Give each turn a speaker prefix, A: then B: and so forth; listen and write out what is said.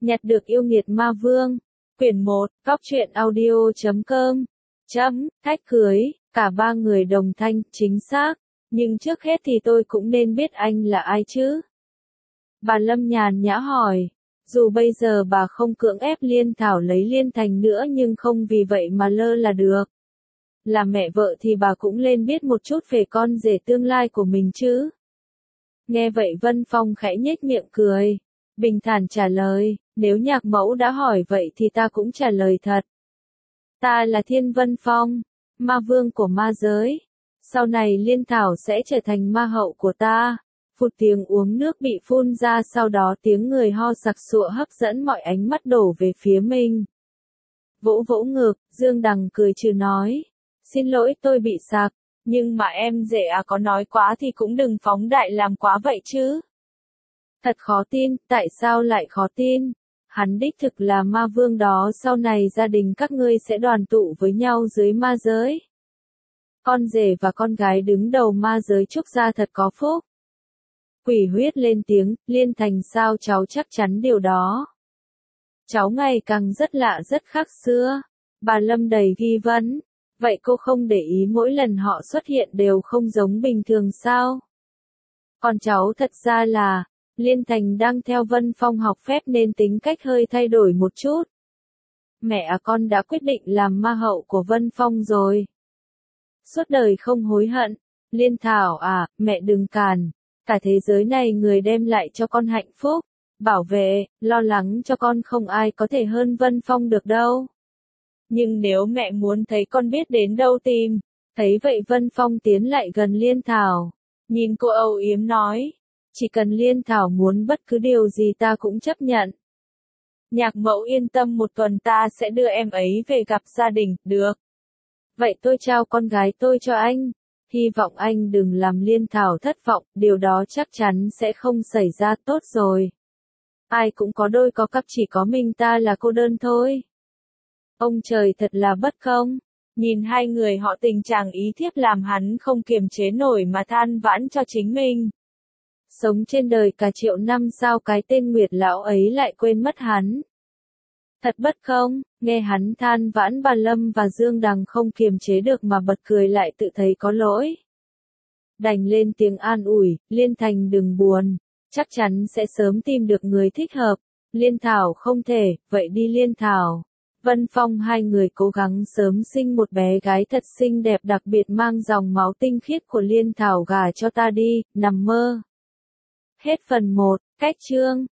A: Nhặt được yêu nghiệt ma vương. Quyển 1, Cóc truyện audio.com. Thách cưới, cả ba người đồng thanh, chính xác. Nhưng trước hết thì tôi cũng nên biết anh là ai chứ? Bà Lâm nhàn nhã hỏi. Dù bây giờ bà không cưỡng ép Liên Thảo lấy Liên Thành nữa nhưng không vì vậy mà lơ là được. Là mẹ vợ thì bà cũng nên biết một chút về con rể tương lai của mình chứ. Nghe vậy Vân Phong khẽ nhếch miệng cười. Bình thản trả lời, nếu nhạc mẫu đã hỏi vậy thì ta cũng trả lời thật. Ta là Thiên Vân Phong, ma vương của ma giới. Sau này Liên Thảo sẽ trở thành ma hậu của ta. Phụt tiếng uống nước bị phun ra, sau đó tiếng người ho sặc sụa hấp dẫn mọi ánh mắt đổ về phía mình. Vỗ vỗ ngực, Dương Đằng cười trừ nói. Xin lỗi, tôi bị sặc. Nhưng mà em rể có nói quá thì cũng đừng phóng đại làm quá vậy chứ. Thật khó tin, tại sao lại khó tin? Hắn đích thực là ma vương đó, sau này gia đình các ngươi sẽ đoàn tụ với nhau dưới ma giới. Con rể và con gái đứng đầu ma giới Trúc gia thật có phúc. Quỷ huyết lên tiếng, Liên Thành sao cháu chắc chắn điều đó. Cháu ngày càng rất lạ rất khác xưa. Bà Lâm đầy nghi vấn. Vậy cô không để ý mỗi lần họ xuất hiện đều không giống bình thường sao? Còn cháu thật ra là, Liên Thành đang theo Vân Phong học phép nên tính cách hơi thay đổi một chút. Mẹ con đã quyết định làm ma hậu của Vân Phong rồi. Suốt đời không hối hận. Liên Thảo mẹ đừng càn. Cả thế giới này người đem lại cho con hạnh phúc, bảo vệ, lo lắng cho con không ai có thể hơn Vân Phong được đâu. Nhưng nếu mẹ muốn thấy con biết đến đâu tìm. Thấy vậy Vân Phong tiến lại gần Liên Thảo. Nhìn cô âu yếm nói. Chỉ cần Liên Thảo muốn bất cứ điều gì ta cũng chấp nhận. Nhạc mẫu yên tâm, một tuần ta sẽ đưa em ấy về gặp gia đình, được. Vậy tôi trao con gái tôi cho anh. Hy vọng anh đừng làm Liên Thảo thất vọng, điều đó chắc chắn sẽ không xảy ra, tốt rồi. Ai cũng có đôi có cặp, chỉ có mình ta là cô đơn thôi. Ông trời thật là bất công. Nhìn hai người họ tình chàng ý thiếp làm hắn không kiềm chế nổi mà than vãn cho chính mình. Sống trên đời cả triệu năm sao cái tên Nguyệt lão ấy lại quên mất hắn. Thật bất công, nghe hắn than vãn bà Lâm và Dương Đằng không kiềm chế được mà bật cười lại tự thấy có lỗi. Đành lên tiếng an ủi, Liên Thành đừng buồn, chắc chắn sẽ sớm tìm được người thích hợp. Liên Thảo không thể, vậy đi Liên Thảo. Vân Phong hai người cố gắng sớm sinh một bé gái thật xinh đẹp, đặc biệt mang dòng máu tinh khiết của Liên Thảo, gả cho ta đi, nằm mơ. Hết phần 1, cách chương.